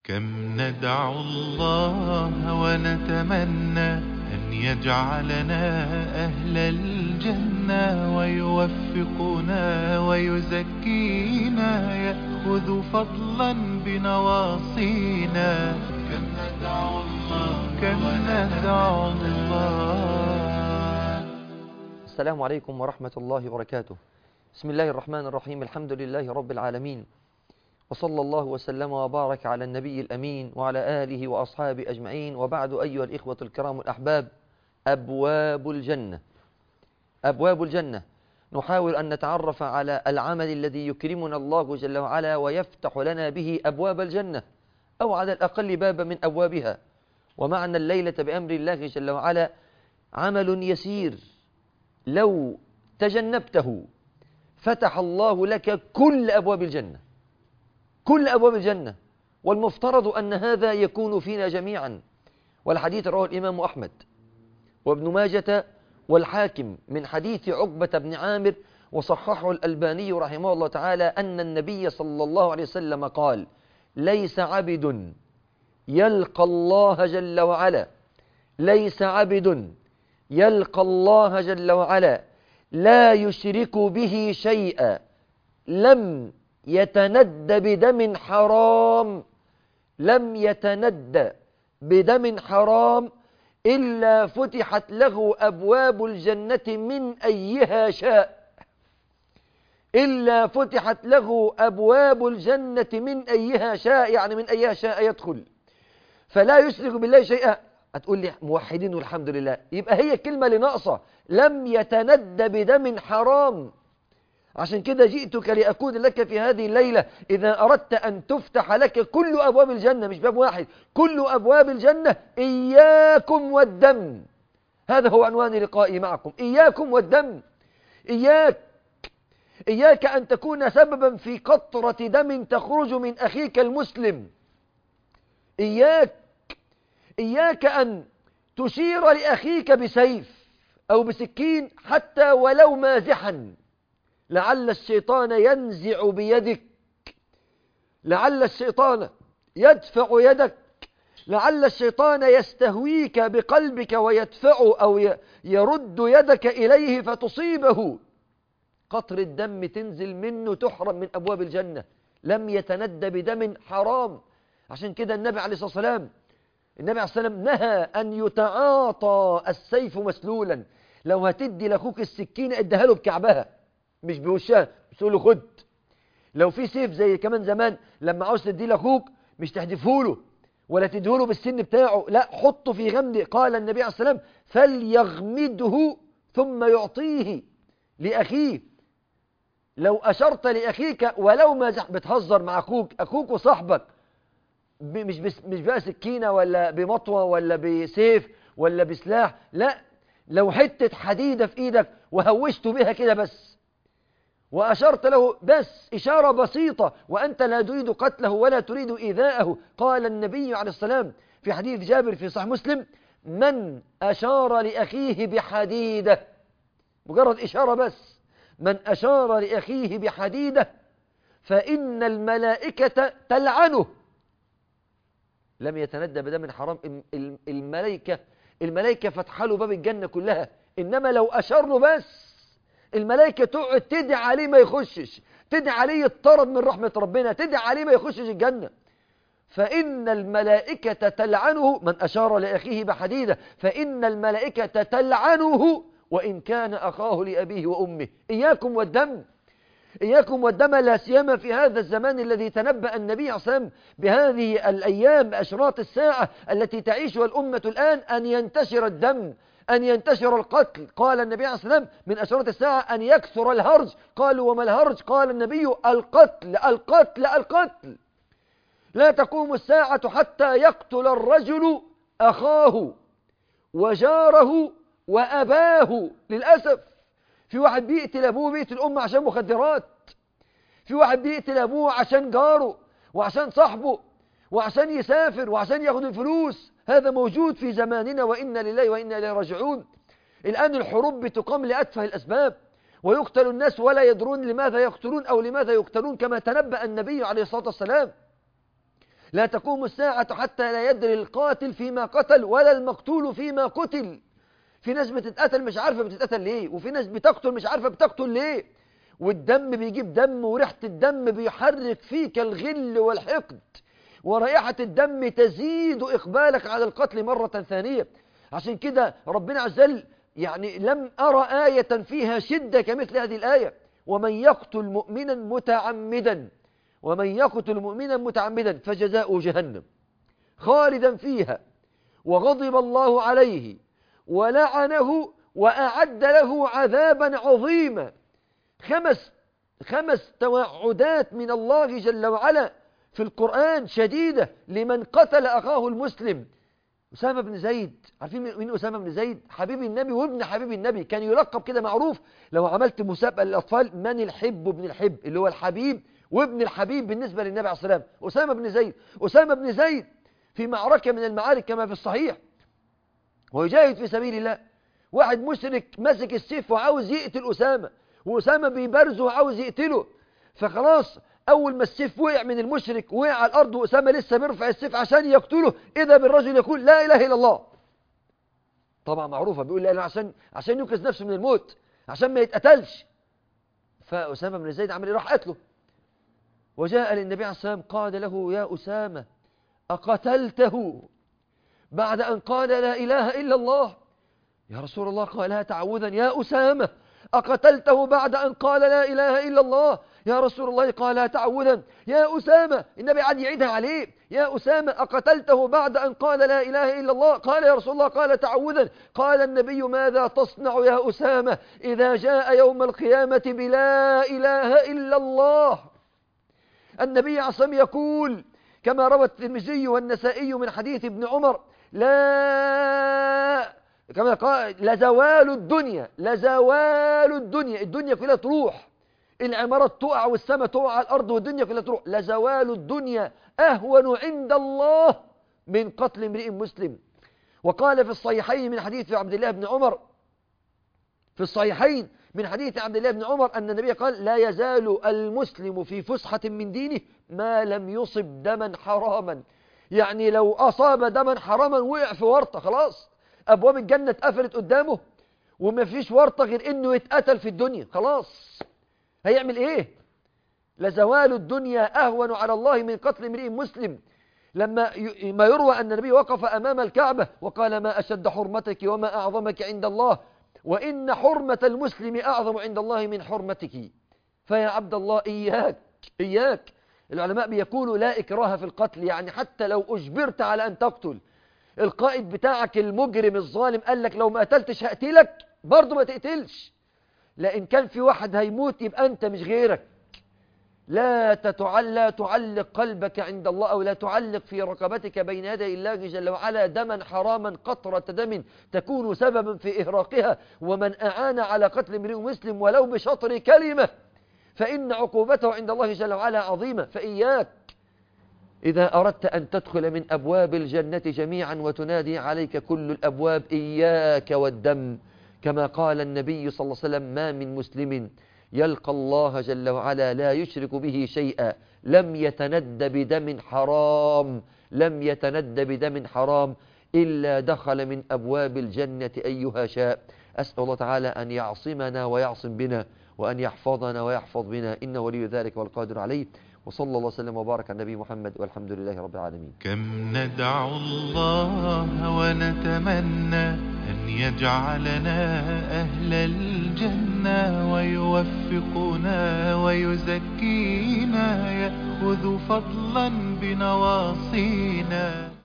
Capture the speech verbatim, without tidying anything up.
كم ندعو الله ونتمنى أن يجعلنا أهل الجنة ويوفقنا ويزكينا يأخذ فضلا بنواصينا. كم ندعو الله كم ندعو الله. السلام عليكم ورحمة الله وبركاته. بسم الله الرحمن الرحيم. الحمد لله رب العالمين، وصلى الله وسلم وبارك على النبي الأمين وعلى آله وأصحابه أجمعين، وبعد أيها الإخوة الكرام الأحباب، أبواب الجنة. أبواب الجنة نحاول أن نتعرف على العمل الذي يكرمنا الله جل وعلا ويفتح لنا به أبواب الجنة، أو على الأقل بابا من أبوابها. ومعنا الليلة بأمر الله جل وعلا عمل يسير لو تجنبته فتح الله لك كل أبواب الجنة، كل أبواب الجنة، والمفترض أن هذا يكون فينا جميعا. والحديث رواه الإمام أحمد وابن ماجة والحاكم من حديث عقبة بن عامر، وصححه الألباني رحمه الله تعالى، أن النبي صلى الله عليه وسلم قال: ليس عبد يلقى الله جل وعلا ليس عبد يلقى الله جل وعلا لا يشرك به شيئا لم يتندى بدم حرام لم يتندى بدم حرام إلا فتحت له أبواب الجنة من أيها شاء إلا فتحت له أبواب الجنة من أيها شاء يعني من أيها شاء يدخل، فلا يشرك بالله شيئا. هتقول لي موحدين والحمد لله، يبقى هي الكلمة اللي ناقصة، لم يتندى بدم حرام. عشان كده جئتك لأكون لك في هذه الليلة، إذا أردت أن تفتح لك كل أبواب الجنة، مش باب واحد، كل أبواب الجنة، إياكم والدم. هذا هو عنوان لقائي معكم، إياكم والدم. إياك إياك أن تكون سببا في قطرة دم تخرج من أخيك المسلم. إياك إياك أن تشير لأخيك بسيف أو بسكين حتى ولو مازحا، لعل الشيطان ينزع بيدك، لعل الشيطان يدفع يدك، لعل الشيطان يستهويك بقلبك ويدفع أو يرد يدك إليه فتصيبه. قطر الدم تنزل منه تحرم من أبواب الجنة. لم يتندى بدم حرام. عشان كده النبي عليه الصلاة والسلام النبي عليه الصلاة والسلام نهى أن يتعاطى السيف مسلولا. لو هتدي لأخوك السكينة اديها له بكعبها مش بوشها، مش تقول له خد. لو في سيف زي كمان زمان لما عاوز تدي لأخوك مش تحدفه له ولا تديه له بالسن بتاعه، لا، حطه في غمده. قال النبي عليه الصلاة والسلام: فليغمده ثم يعطيه لأخيه. لو أشرت لأخيك ولو ما بتهزر مع أخوك أخوك وصاحبك، مش بس مش بقى سكينة ولا بمطوة ولا بسيف ولا بسلاح، لا، لو حتة حديدة في إيدك وهوشت بها كده بس وأشرت له بس إشارة بسيطة وأنت لا تريد قتله ولا تريد إيذاءه، قال النبي عليه السلام في حديث جابر في صحيح مسلم: من أشار لأخيه بحديدة، مجرد إشارة بس، من أشار لأخيه بحديدة فإن الملائكة تلعنه. لم يتندى بدم حرام. الملائكة الملائكة فتح له باب الجنة كلها، إنما لو أشار له بس الملائكة تقعد تدعي عليه ما يخشش، تدعي عليه يطرد من رحمة ربنا، تدعي عليه ما يخشش الجنة. فإن الملائكة تلعنه، من أشار لأخيه بحديدة فإن الملائكة تلعنه وإن كان أخاه لأبيه وأمه. إياكم والدم، إياكم والدم، لا سيما في هذا الزمان الذي تنبأ النبي عليه الصلاة والسلام بهذه الأيام أشراط الساعة التي تعيشها الأمة الآن، أن ينتشر الدم، أن ينتشر القتل. قال النبي عليه الصلاة والسلام من أشراط الساعة أن يكثر الهرج. قالوا: وما الهرج؟ قال النبي: القتل القتل القتل. لا تقوم الساعة حتى يقتل الرجل أخاه وجاره وأباه. للأسف في واحد بيقتل أبوه بيقتل أمه عشان مخدرات، في واحد بيقتل أبوه عشان جاره وعشان صاحبه وعشان يسافر وعشان ياخد الفلوس. هذا موجود في زماننا، وإنا لله وإنا إليه راجعون. الآن الحروب بتقام لأتفه الأسباب، ويقتل الناس ولا يدرون لماذا يقتلون أو لماذا يقتلون، كما تنبأ النبي عليه الصلاة والسلام. لا تقوم الساعة حتى لا يدري القاتل فيما قتل ولا المقتول فيما قتل. في ناس بتتقتل مش عارفة بتتقتل ليه، وفي ناس بتقتل مش عارفة بتقتل ليه، والدم بيجيب دم، وريحة الدم بيحرك فيك الغل والحقد، ورائحة الدم تزيد إقبالك على القتل مرة ثانية. عشان كده ربنا عز وجل يعني لم أرى آية فيها شدة كمثل هذه الآية: ومن يقتل مؤمنا متعمدا ومن يقتل مؤمنا متعمدا فجزاؤه جهنم خالدا فيها وغضب الله عليه ولعنه وأعد له عذابا عظيما. خمس خمس توعدات من الله جل وعلا في القرآن شديدة لمن قتل أخاه المسلم. أسامة بن زيد، عارفين مين أسامة بن زيد؟ حبيب النبي وابن حبيب النبي، كان يلقب كده معروف. لو عملت مسابقة للأطفال من الحب ابن الحب، اللي هو الحبيب وابن الحبيب بالنسبة للنبي عليه الصلاة والسلام، أسامة بن زيد. أسامة بن زيد في معركة من المعارك كما في الصحيح ويجاهد في سبيل الله، واحد مشرك مسك السيف وعاوز يقتل أسامة، وأسامة بيبرزه وعاوز يقتله، فخلاص أول ما السيف وقع من المشرك وقع على الأرض وأسامة لسه بيرفع السيف عشان يقتله، إذا بالرجل يقول لا إله إلا الله. طبعا معروفة، بيقول لا إله عشان عشان ينقذ نفسه من الموت، عشان ما يتقتلش. فأسامة بن زيد عمل إيه؟ راح قتله، وجاء للنبي عليه الصلاة والسلام قال له: يا أسامة أقتلته بعد أن قال لا إله إلا الله؟ يا رسول الله قالها تعوذا. يا أسامة أقتلته بعد أن قال لا إله إلا الله؟ يا رسول الله قالها تعوذا. يا أسامة، النبي عاد يعيدها عليه: يا أسامة أقتلته بعد أن قال لا إله إلا الله؟ قال يا رسول الله قال تعوذا. قال النبي: ماذا تصنع يا أسامة إذا جاء يوم القيامة بلا إله إلا الله؟ النبي عليه الصلاة والسلام يقول كما روى الترمذي والنسائي من حديث ابن عمر: لا كما قال: لزوال الدنيا لزوال الدنيا الدنيا كلها تروح، العمارات تقع والسماء تقع على الأرض والدنيا كلها تروح، لزوال الدنيا أهون عند الله من قتل امرئ مسلم. وقال في الصحيحين من حديث عبد الله بن عمر في الصحيحين من حديث عبد الله بن عمر أن النبي قال: لا يزال المسلم في فسحة من دينه ما لم يصب دما حراما. يعني لو أصاب دما حراما وقع في ورطة، خلاص أبواب الجنة اتقفلت قدامه وما فيش ورطة غير إنه يتقتل في الدنيا، خلاص هيعمل إيه؟ لزوال الدنيا أهون على الله من قتل امرئ مسلم. لما ما يروى أن النبي وقف أمام الكعبة وقال: ما أشد حرمتك وما أعظمك عند الله، وإن حرمة المسلم أعظم عند الله من حرمتك. فيا عبد الله إياك إياك العلماء بيقولوا لا إكراه في القتل، يعني حتى لو أجبرت على أن تقتل، القائد بتاعك المجرم الظالم قال لك لو ما قتلتش هقتلك، برضه ما تقتلش، لأن كان في واحد هيموت يبقى أنت مش غيرك. لا تتعلق تعلق قلبك عند الله، أو لا تعلق في رقبتك بين يدي الله جل وعلا دما حراما قطرة دم تكون سببا في إهراقها. ومن أعان على قتل امرئ مسلم ولو بشطر كلمة فإن عقوبته عند الله جل وعلا عظيمة. فإياك إذا أردت أن تدخل من أبواب الجنة جميعا وتنادي عليك كل الأبواب: إياك والدم. كما قال النبي صلى الله عليه وسلم: ما من مسلم يلقى الله جل وعلا لا يشرك به شيئا لم يتند بدم حرام لم يتند بدم حرام إلا دخل من أبواب الجنة أيها شاء. أسأل الله تعالى أن يعصمنا ويعصم بنا، وأن يحفظنا ويحفظ بنا، إنه ولي ذلك والقادر عليه. وصلى الله وسلم وبارك على النبي محمد، والحمد لله رب العالمين. كم ندعو الله ونتمنى أن يجعلنا أهل الجنة، ويوفقنا ويزكينا، يأخذ فضلا بنواصينا.